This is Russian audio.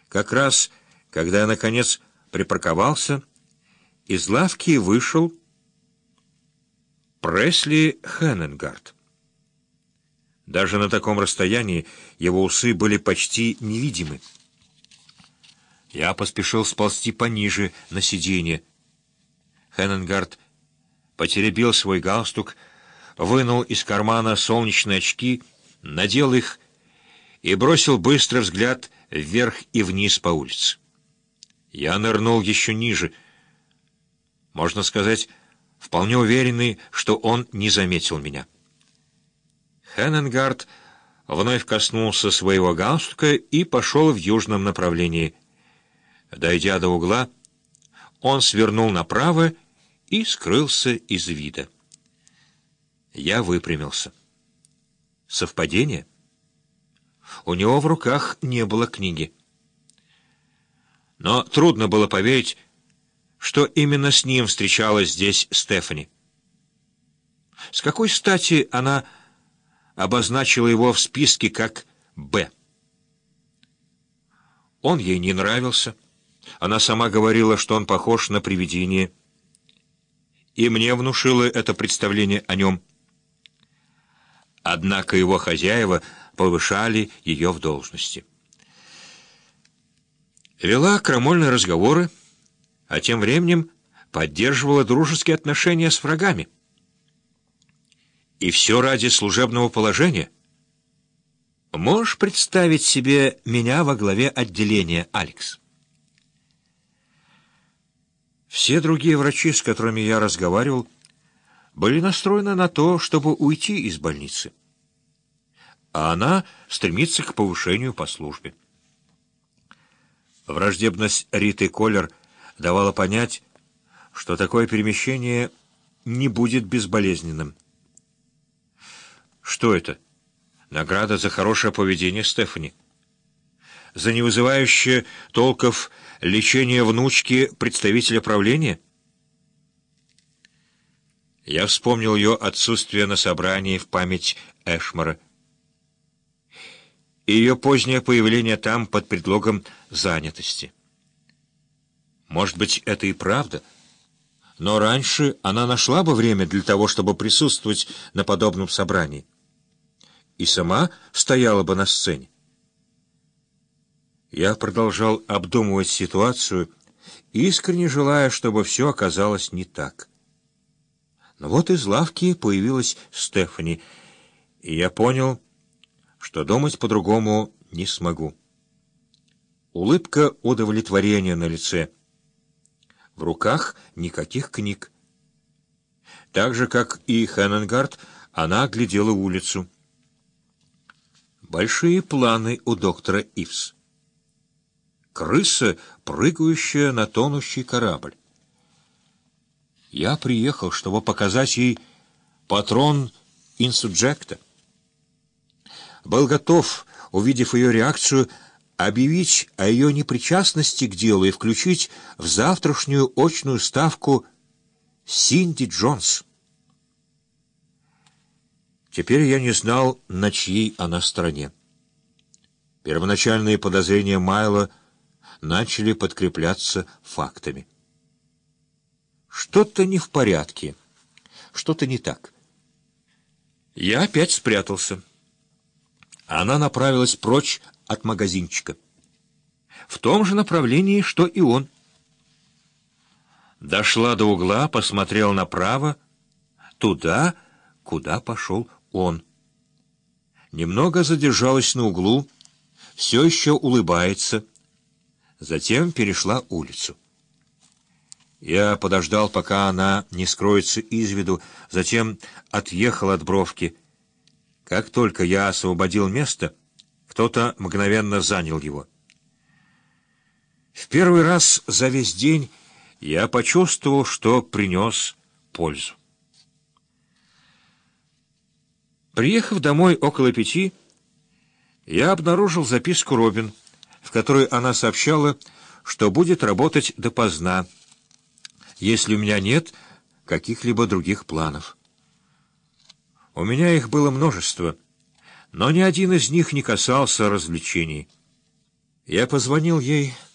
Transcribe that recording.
Как раз, когда я, наконец, припарковался, из лавки вышел Пресли Хеннингард. Даже на таком расстоянии его усы были почти невидимы. Я поспешил сползти пониже на сиденье. Хеннингард потеребил свой галстук, вынул из кармана солнечные очки, надел их и бросил быстрый взгляд вверх и вниз по улице. Я нырнул еще ниже, можно сказать, вполне уверенный, что он не заметил меня. Хеннингард вновь коснулся своего галстука и пошел в южном направлении. Дойдя до угла, он свернул направо и скрылся из вида. Я выпрямился. Совпадение? У него в руках не было книги. Но трудно было поверить, что именно с ним встречалась здесь Стефани. С какой стати она обозначила его в списке как «Б»? Он ей не нравился. Она сама говорила, что он похож на привидение. И мне внушило это представление о нем. Однако его хозяева повышали ее в должности. Вела крамольные разговоры, а тем временем поддерживала дружеские отношения с врагами. И все ради служебного положения. Можешь представить себе меня во главе отделения, Алекс? Все другие врачи, с которыми я разговаривал, были настроены на то, чтобы уйти из больницы. А она стремится к повышению по службе. Враждебность Риты Коллер давала понять, что такое перемещение не будет безболезненным. Что это? Награда за хорошее поведение Стефани? За невызывающее толков лечение внучки представителя правления? Я вспомнил ее отсутствие на собрании в память Эшмора и ее позднее появление там под предлогом занятости. Может быть, это и правда, но раньше она нашла бы время для того, чтобы присутствовать на подобном собрании, и сама стояла бы на сцене. Я продолжал обдумывать ситуацию, искренне желая, чтобы все оказалось не так. Но вот из лавки появилась Стефани, и я понял, что думать по-другому не смогу. Улыбка удовлетворения на лице. В руках никаких книг. Так же, как и Хеннингард, она оглядела улицу. Большие планы у доктора Ивс. Крыса, прыгающая на тонущий корабль. Я приехал, чтобы показать ей патрон инсубджекта. Был готов, увидев ее реакцию, объявить о ее непричастности к делу и включить в завтрашнюю очную ставку Синди Джонс. Теперь я не знал, на чьей она стороне. Первоначальные подозрения Майла начали подкрепляться фактами. Что-то не в порядке, что-то не так. Я опять спрятался. Она направилась прочь от магазинчика. В том же направлении, что и он. Дошла до угла, посмотрела направо, туда, куда пошел он. Немного задержалась на углу, все еще улыбается, затем перешла улицу. Я подождал, пока она не скроется из виду, затем отъехал от бровки. Как только я освободил место, кто-то мгновенно занял его. В первый раз за весь день я почувствовал, что принес пользу. Приехав домой около 5, я обнаружил записку Робин, в которой она сообщала, что будет работать допоздна, если у меня нет каких-либо других планов. У меня их было множество, но ни один из них не касался развлечений. Я позвонил ей